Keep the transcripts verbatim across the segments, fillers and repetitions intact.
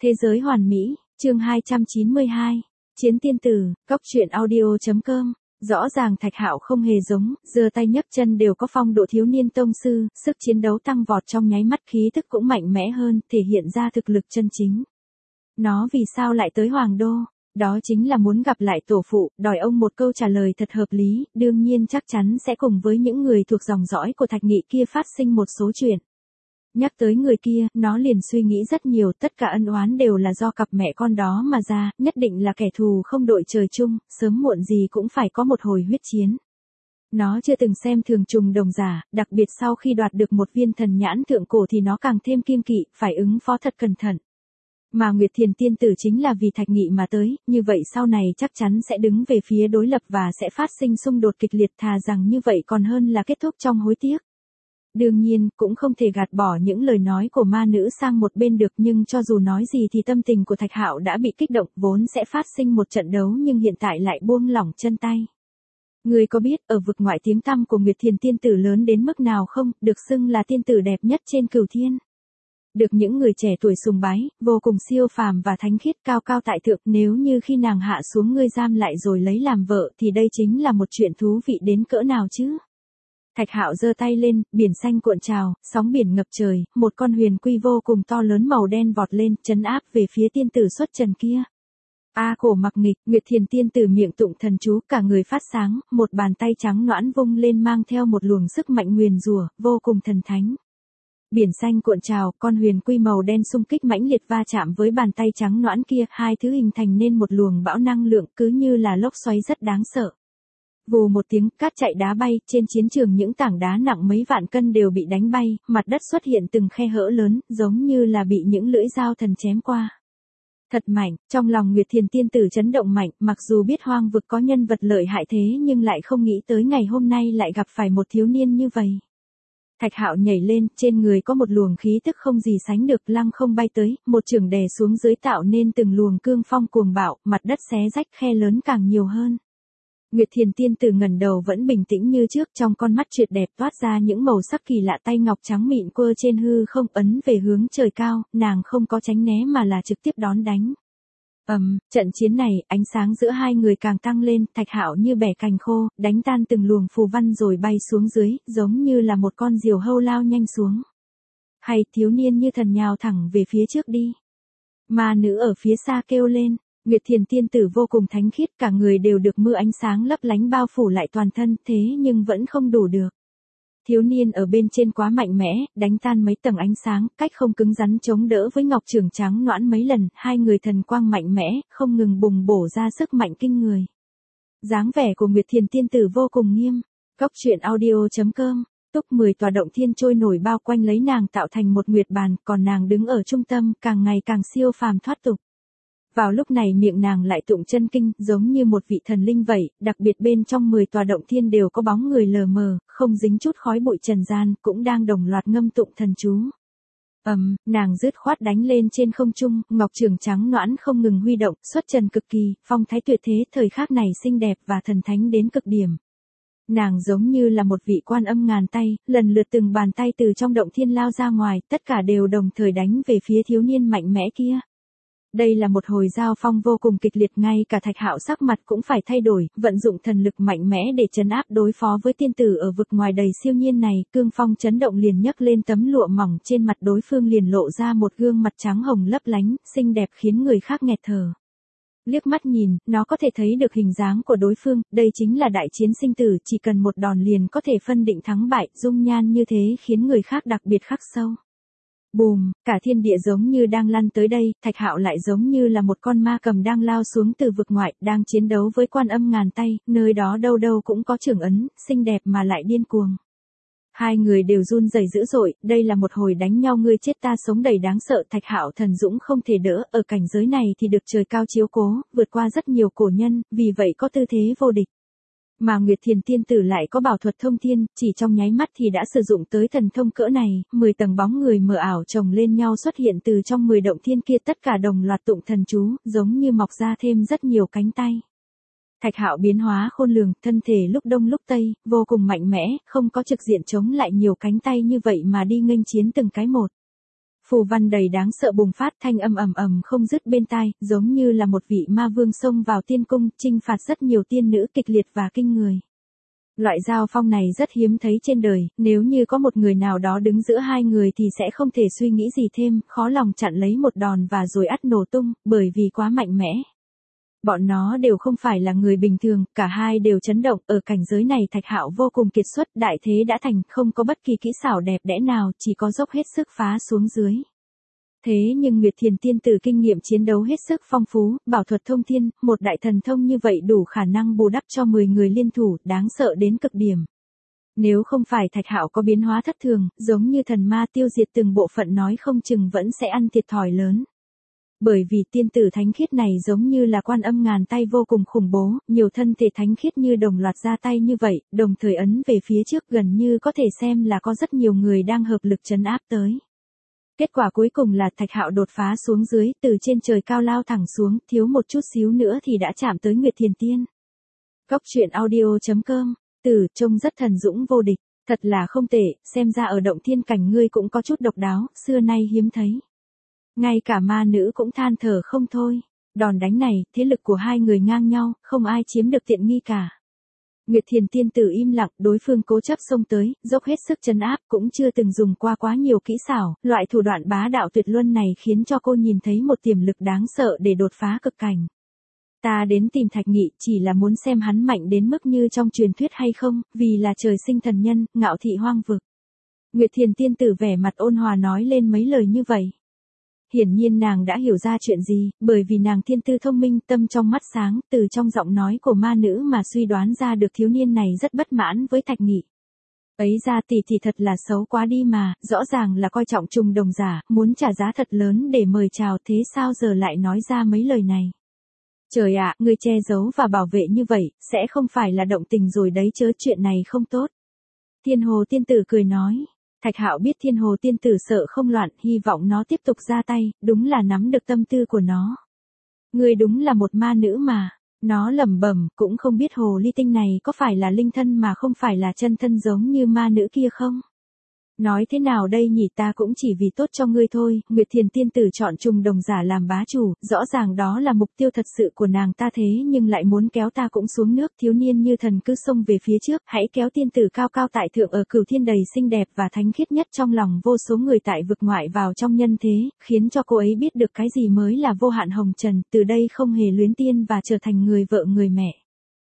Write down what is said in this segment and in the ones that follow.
Thế giới hoàn mỹ, chương hai trăm chín mươi hai. Chiến tiên tử, cóc truyện audio.com. Rõ ràng Thạch Hạo không hề giống, giơ tay nhấc chân đều có phong độ thiếu niên tông sư, sức chiến đấu tăng vọt trong nháy mắt, khí tức cũng mạnh mẽ hơn, thể hiện ra thực lực chân chính. Nó vì sao lại tới Hoàng Đô? Đó chính là muốn gặp lại tổ phụ, đòi ông một câu trả lời thật hợp lý, đương nhiên chắc chắn sẽ cùng với những người thuộc dòng dõi của Thạch Nghị kia phát sinh một số chuyện. Nhắc tới người kia, nó liền suy nghĩ rất nhiều, tất cả ân oán đều là do cặp mẹ con đó mà ra, nhất định là kẻ thù không đội trời chung, sớm muộn gì cũng phải có một hồi huyết chiến. Nó chưa từng xem thường trùng đồng giả, đặc biệt sau khi đoạt được một viên thần nhãn thượng cổ thì nó càng thêm kiêng kỵ, phải ứng phó thật cẩn thận. Mà Nguyệt Thiền tiên tử chính là vì Thạch Nghị mà tới, như vậy sau này chắc chắn sẽ đứng về phía đối lập và sẽ phát sinh xung đột kịch liệt, thà rằng như vậy còn hơn là kết thúc trong hối tiếc. Đương nhiên, cũng không thể gạt bỏ những lời nói của ma nữ sang một bên được, nhưng cho dù nói gì thì tâm tình của Thạch Hạo đã bị kích động, vốn sẽ phát sinh một trận đấu nhưng hiện tại lại buông lỏng chân tay. Người có biết ở vực ngoại tiếng tăm của Nguyệt Thiền tiên tử lớn đến mức nào không, được xưng là tiên tử đẹp nhất trên cửu thiên. Được những người trẻ tuổi sùng bái, vô cùng siêu phàm và thánh khiết, cao cao tại thượng, nếu như khi nàng hạ xuống ngươi giam lại rồi lấy làm vợ thì đây chính là một chuyện thú vị đến cỡ nào chứ. Thạch Hạo giơ tay lên, biển xanh cuộn trào, sóng biển ngập trời, một con huyền quy vô cùng to lớn màu đen vọt lên, trấn áp về phía tiên tử xuất trần kia. A khổ mặc nghịch, Nguyệt Thiền tiên tử miệng tụng thần chú, cả người phát sáng, một bàn tay trắng nõn vung lên mang theo một luồng sức mạnh nguyền rủa, vô cùng thần thánh. Biển xanh cuộn trào, con huyền quy màu đen xung kích mãnh liệt va chạm với bàn tay trắng nõn kia, hai thứ hình thành nên một luồng bão năng lượng, cứ như là lốc xoáy rất đáng sợ. Vù một tiếng, cát chạy đá bay, trên chiến trường những tảng đá nặng mấy vạn cân đều bị đánh bay, mặt đất xuất hiện từng khe hở lớn, giống như là bị những lưỡi dao thần chém qua. Thật mạnh, trong lòng Nguyệt Thiền tiên tử chấn động mạnh, mặc dù biết hoang vực có nhân vật lợi hại thế nhưng lại không nghĩ tới ngày hôm nay lại gặp phải một thiếu niên như vậy. Thạch Hạo nhảy lên, trên người có một luồng khí tức không gì sánh được, lăng không bay tới, một chưởng đè xuống dưới tạo nên từng luồng cương phong cuồng bạo, mặt đất xé rách, khe lớn càng nhiều hơn. Nguyệt Thiền tiên tử ngẩng đầu vẫn bình tĩnh như trước, trong con mắt tuyệt đẹp toát ra những màu sắc kỳ lạ, tay ngọc trắng mịn quơ trên hư không, ấn về hướng trời cao, nàng không có tránh né mà là trực tiếp đón đánh. Ầm, um, trận chiến này, ánh sáng giữa hai người càng tăng lên, Thạch Hạo như bẻ cành khô, đánh tan từng luồng phù văn rồi bay xuống dưới, giống như là một con diều hâu lao nhanh xuống. Hay, thiếu niên như thần nhào thẳng về phía trước đi. Ma nữ ở phía xa kêu lên. Nguyệt Thiền tiên tử vô cùng thánh khiết, cả người đều được mưa ánh sáng lấp lánh bao phủ lại toàn thân, thế nhưng vẫn không đủ được. Thiếu niên ở bên trên quá mạnh mẽ, đánh tan mấy tầng ánh sáng, cách không cứng rắn chống đỡ với ngọc trường trắng nõn mấy lần, hai người thần quang mạnh mẽ, không ngừng bùng bổ ra sức mạnh kinh người. Dáng vẻ của Nguyệt Thiền tiên tử vô cùng nghiêm. Cóc truyện audio.com. Túc mười tòa động thiên trôi nổi bao quanh lấy nàng tạo thành một nguyệt bàn, còn nàng đứng ở trung tâm, càng ngày càng siêu phàm thoát tục. Vào lúc này miệng nàng lại tụng chân kinh, giống như một vị thần linh vậy, đặc biệt bên trong mười tòa động thiên đều có bóng người lờ mờ, không dính chút khói bụi trần gian, cũng đang đồng loạt ngâm tụng thần chú. Ầm, um, nàng dứt khoát đánh lên trên không trung, ngọc trường trắng nõn không ngừng huy động, xuất trần cực kỳ, phong thái tuyệt thế, thời khắc này xinh đẹp và thần thánh đến cực điểm. Nàng giống như là một vị quan âm ngàn tay, lần lượt từng bàn tay từ trong động thiên lao ra ngoài, tất cả đều đồng thời đánh về phía thiếu niên mạnh mẽ kia. Đây là một hồi giao phong vô cùng kịch liệt, ngay cả Thạch Hạo sắc mặt cũng phải thay đổi, vận dụng thần lực mạnh mẽ để trấn áp đối phó với tiên tử ở vực ngoài đầy siêu nhiên này, cương phong chấn động liền nhấc lên tấm lụa mỏng, trên mặt đối phương liền lộ ra một gương mặt trắng hồng lấp lánh, xinh đẹp khiến người khác nghẹt thở. Liếc mắt nhìn, nó có thể thấy được hình dáng của đối phương, đây chính là đại chiến sinh tử, chỉ cần một đòn liền có thể phân định thắng bại, dung nhan như thế khiến người khác đặc biệt khắc sâu. Bùm, cả thiên địa giống như đang lăn tới đây, Thạch Hạo lại giống như là một con ma cầm đang lao xuống từ vực ngoại, đang chiến đấu với quan âm ngàn tay, nơi đó đâu đâu cũng có trưởng ấn, xinh đẹp mà lại điên cuồng. Hai người đều run rẩy dữ dội, đây là một hồi đánh nhau ngươi chết ta sống đầy đáng sợ, Thạch Hạo thần dũng không thể đỡ, ở cảnh giới này thì được trời cao chiếu cố, vượt qua rất nhiều cổ nhân, vì vậy có tư thế vô địch. Mà Nguyệt Thiền tiên tử lại có bảo thuật thông thiên, chỉ trong nháy mắt thì đã sử dụng tới thần thông cỡ này, mười tầng bóng người mờ ảo chồng lên nhau xuất hiện từ trong mười động thiên kia, tất cả đồng loạt tụng thần chú, giống như mọc ra thêm rất nhiều cánh tay. Thạch Hạo biến hóa khôn lường, thân thể lúc đông lúc tây, vô cùng mạnh mẽ, không có trực diện chống lại nhiều cánh tay như vậy mà đi nghênh chiến từng cái một. Phù văn đầy đáng sợ bùng phát, thanh âm ầm ầm không dứt bên tai, giống như là một vị ma vương xông vào tiên cung, chinh phạt rất nhiều tiên nữ, kịch liệt và kinh người. Loại giao phong này rất hiếm thấy trên đời, nếu như có một người nào đó đứng giữa hai người thì sẽ không thể suy nghĩ gì thêm, khó lòng chặn lấy một đòn và rồi ắt nổ tung, bởi vì quá mạnh mẽ. Bọn nó đều không phải là người bình thường, cả hai đều chấn động, ở cảnh giới này Thạch Hạo vô cùng kiệt xuất, đại thế đã thành, không có bất kỳ kỹ xảo đẹp đẽ nào, chỉ có dốc hết sức phá xuống dưới. Thế nhưng Nguyệt Thiền tiên tử kinh nghiệm chiến đấu hết sức phong phú, bảo thuật thông thiên, một đại thần thông như vậy đủ khả năng bù đắp cho mười người liên thủ, đáng sợ đến cực điểm. Nếu không phải Thạch Hạo có biến hóa thất thường, giống như thần ma tiêu diệt từng bộ phận nói không chừng vẫn sẽ ăn thiệt thòi lớn. Bởi vì tiên tử thánh khiết này giống như là quan âm ngàn tay vô cùng khủng bố, nhiều thân thể thánh khiết như đồng loạt ra tay như vậy, đồng thời ấn về phía trước gần như có thể xem là có rất nhiều người đang hợp lực trấn áp tới. Kết quả cuối cùng là Thạch Hạo đột phá xuống dưới, từ trên trời cao lao thẳng xuống, thiếu một chút xíu nữa thì đã chạm tới Nguyệt Thiền Tiên. Cốc truyện audio chấm com, Tử, trông rất thần dũng vô địch, thật là không tệ, xem ra ở động thiên cảnh ngươi cũng có chút độc đáo, xưa nay hiếm thấy. Ngay cả ma nữ cũng than thở không thôi. Đòn đánh này, thế lực của hai người ngang nhau, không ai chiếm được tiện nghi cả. Nguyệt Thiền tiên tử im lặng, đối phương cố chấp xông tới, dốc hết sức trấn áp, cũng chưa từng dùng qua quá nhiều kỹ xảo, loại thủ đoạn bá đạo tuyệt luân này khiến cho cô nhìn thấy một tiềm lực đáng sợ để đột phá cực cảnh. Ta đến tìm Thạch Nghị chỉ là muốn xem hắn mạnh đến mức như trong truyền thuyết hay không, vì là trời sinh thần nhân, ngạo thị hoang vực. Nguyệt Thiền tiên tử vẻ mặt ôn hòa nói lên mấy lời như vậy. Hiển nhiên nàng đã hiểu ra chuyện gì, bởi vì nàng thiên tư thông minh, tâm trong mắt sáng, từ trong giọng nói của ma nữ mà suy đoán ra được thiếu niên này rất bất mãn với Thạch Nghị. Ấy ra tỷ thì thật là xấu quá đi mà, rõ ràng là coi trọng trùng đồng giả, muốn trả giá thật lớn để mời chào, thế sao giờ lại nói ra mấy lời này. Trời ạ, ngươi che giấu và bảo vệ như vậy, sẽ không phải là động tình rồi đấy chớ, chuyện này không tốt. Thiên Hồ tiên tử cười nói. Thạch Hạo biết Thiên Hồ tiên tử sợ không loạn, hy vọng nó tiếp tục ra tay, đúng là nắm được tâm tư của nó. Ngươi đúng là một ma nữ mà. Nó lẩm bẩm, cũng không biết hồ ly tinh này có phải là linh thân mà không phải là chân thân giống như ma nữ kia không? Nói thế nào đây nhỉ, ta cũng chỉ vì tốt cho ngươi thôi. Nguyệt Thiền tiên tử chọn trùng đồng giả làm bá chủ, rõ ràng đó là mục tiêu thật sự của nàng ta, thế nhưng lại muốn kéo ta cũng xuống nước. Thiếu niên như thần cứ xông về phía trước, hãy kéo tiên tử cao cao tại thượng ở cửu thiên đầy xinh đẹp và thánh khiết nhất trong lòng vô số người tại vực ngoại vào trong nhân thế, khiến cho cô ấy biết được cái gì mới là vô hạn hồng trần, từ đây không hề luyến tiên và trở thành người vợ người mẹ.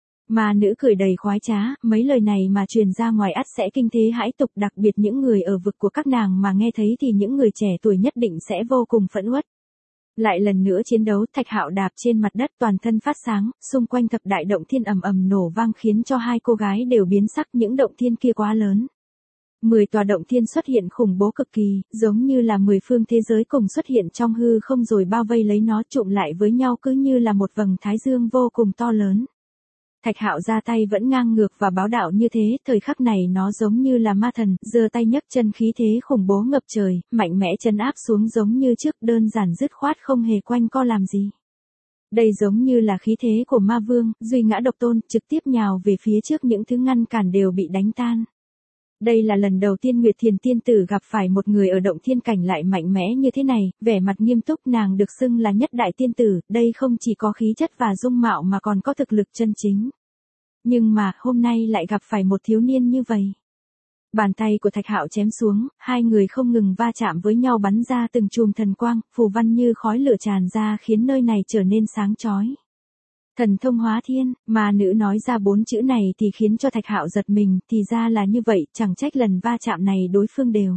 Ma nữ cười đầy khoái trá, mấy lời này mà truyền ra ngoài ắt sẽ kinh thế hãi tục, đặc biệt những người ở vực của các nàng mà nghe thấy thì những người trẻ tuổi nhất định sẽ vô cùng phẫn uất. Lại lần nữa chiến đấu, Thạch Hạo đạp trên mặt đất toàn thân phát sáng, xung quanh thập đại động thiên ầm ầm nổ vang khiến cho hai cô gái đều biến sắc, những động thiên kia quá lớn. Mười tòa động thiên xuất hiện khủng bố cực kỳ, giống như là mười phương thế giới cùng xuất hiện trong hư không rồi bao vây lấy nó, trụm lại với nhau cứ như là một vầng thái dương vô cùng to lớn. Thạch Hạo ra tay vẫn ngang ngược và bá đạo như thế, thời khắc này nó giống như là ma thần, giơ tay nhấc chân khí thế khủng bố ngập trời, mạnh mẽ trấn áp xuống giống như trước, đơn giản dứt khoát không hề quanh co làm gì. Đây giống như là khí thế của ma vương, duy ngã độc tôn, trực tiếp nhào về phía trước, những thứ ngăn cản đều bị đánh tan. Đây là lần đầu tiên Nguyệt Thiền tiên tử gặp phải một người ở động thiên cảnh lại mạnh mẽ như thế này, vẻ mặt nghiêm túc, nàng được xưng là nhất đại tiên tử, đây không chỉ có khí chất và dung mạo mà còn có thực lực chân chính. Nhưng mà, hôm nay lại gặp phải một thiếu niên như vậy. Bàn tay của Thạch Hạo chém xuống, hai người không ngừng va chạm với nhau, bắn ra từng chùm thần quang, phù văn như khói lửa tràn ra khiến nơi này trở nên sáng chói. Thần thông hóa thiên, ma nữ nói ra bốn chữ này thì khiến cho Thạch Hạo giật mình, thì ra là như vậy, chẳng trách lần va chạm này đối phương đều.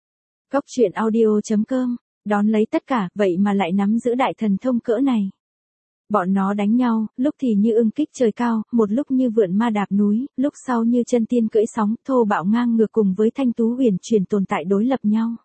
Cốc truyện audio chấm com, đón lấy tất cả, vậy mà lại nắm giữ đại thần thông cỡ này. Bọn nó đánh nhau, lúc thì như ưng kích trời cao, một lúc như vượn ma đạp núi, lúc sau như chân tiên cưỡi sóng, thô bạo ngang ngược cùng với thanh tú huyền chuyển tồn tại đối lập nhau.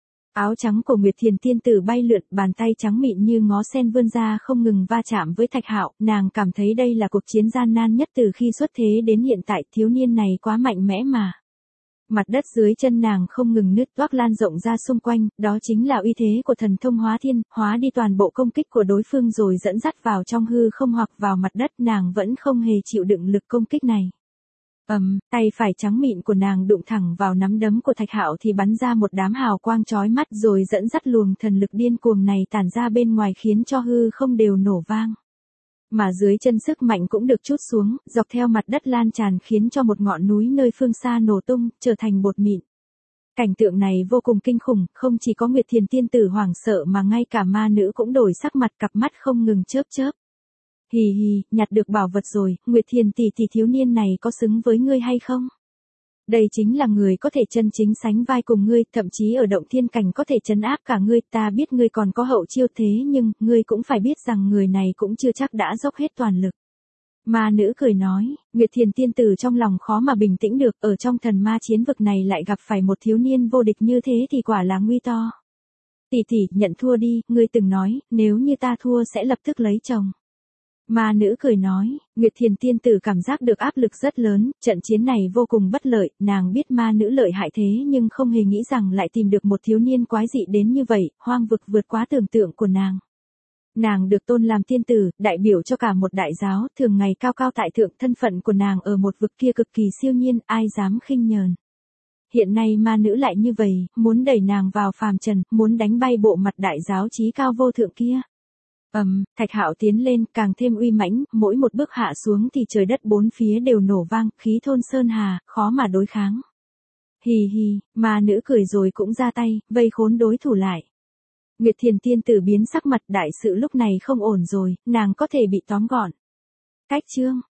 Áo trắng của Nguyệt Thiền tiên tử bay lượn, bàn tay trắng mịn như ngó sen vươn ra không ngừng va chạm với Thạch Hạo, nàng cảm thấy đây là cuộc chiến gian nan nhất từ khi xuất thế đến hiện tại, thiếu niên này quá mạnh mẽ mà. Mặt đất dưới chân nàng không ngừng nứt toác lan rộng ra xung quanh, đó chính là uy thế của thần thông hóa thiên, hóa đi toàn bộ công kích của đối phương rồi dẫn dắt vào trong hư không hoặc vào mặt đất, nàng vẫn không hề chịu đựng lực công kích này. Ầm, tay phải trắng mịn của nàng đụng thẳng vào nắm đấm của Thạch Hạo thì bắn ra một đám hào quang chói mắt rồi dẫn dắt luồng thần lực điên cuồng này tản ra bên ngoài khiến cho hư không đều nổ vang. Mà dưới chân sức mạnh cũng được trút xuống, dọc theo mặt đất lan tràn khiến cho một ngọn núi nơi phương xa nổ tung, trở thành bột mịn. Cảnh tượng này vô cùng kinh khủng, không chỉ có Nguyệt Thiền tiên tử hoảng sợ mà ngay cả ma nữ cũng đổi sắc mặt, cặp mắt không ngừng chớp chớp. Hì hì, nhặt được bảo vật rồi, Nguyệt Thiền tỷ tỷ, thiếu niên này có xứng với ngươi hay không? Đây chính là người có thể chân chính sánh vai cùng ngươi, thậm chí ở động thiên cảnh có thể trấn áp cả ngươi, ta biết ngươi còn có hậu chiêu thế nhưng, ngươi cũng phải biết rằng người này cũng chưa chắc đã dốc hết toàn lực. Ma nữ cười nói, Nguyệt Thiền tiên tử trong lòng khó mà bình tĩnh được, ở trong thần ma chiến vực này lại gặp phải một thiếu niên vô địch như thế thì quả là nguy to. Tỷ tỷ, nhận thua đi, ngươi từng nói, nếu như ta thua sẽ lập tức lấy chồng. Ma nữ cười nói, Nguyệt Thiền tiên tử cảm giác được áp lực rất lớn, trận chiến này vô cùng bất lợi, nàng biết ma nữ lợi hại thế nhưng không hề nghĩ rằng lại tìm được một thiếu niên quái dị đến như vậy, hoang vực vượt quá tưởng tượng của nàng. Nàng được tôn làm tiên tử, đại biểu cho cả một đại giáo, thường ngày cao cao tại thượng, thân phận của nàng ở một vực kia cực kỳ siêu nhiên, ai dám khinh nhờn. Hiện nay ma nữ lại như vậy, muốn đẩy nàng vào phàm trần, muốn đánh bay bộ mặt đại giáo chí cao vô thượng kia. Ầm, um, Thạch Hạo tiến lên, càng thêm uy mãnh, mỗi một bước hạ xuống thì trời đất bốn phía đều nổ vang, khí thôn sơn hà, khó mà đối kháng. Hì hì, ma nữ cười rồi cũng ra tay, vây khốn đối thủ lại. Nguyệt Thiền tiên tử biến sắc mặt, đại sự lúc này không ổn rồi, nàng có thể bị tóm gọn. Cách chương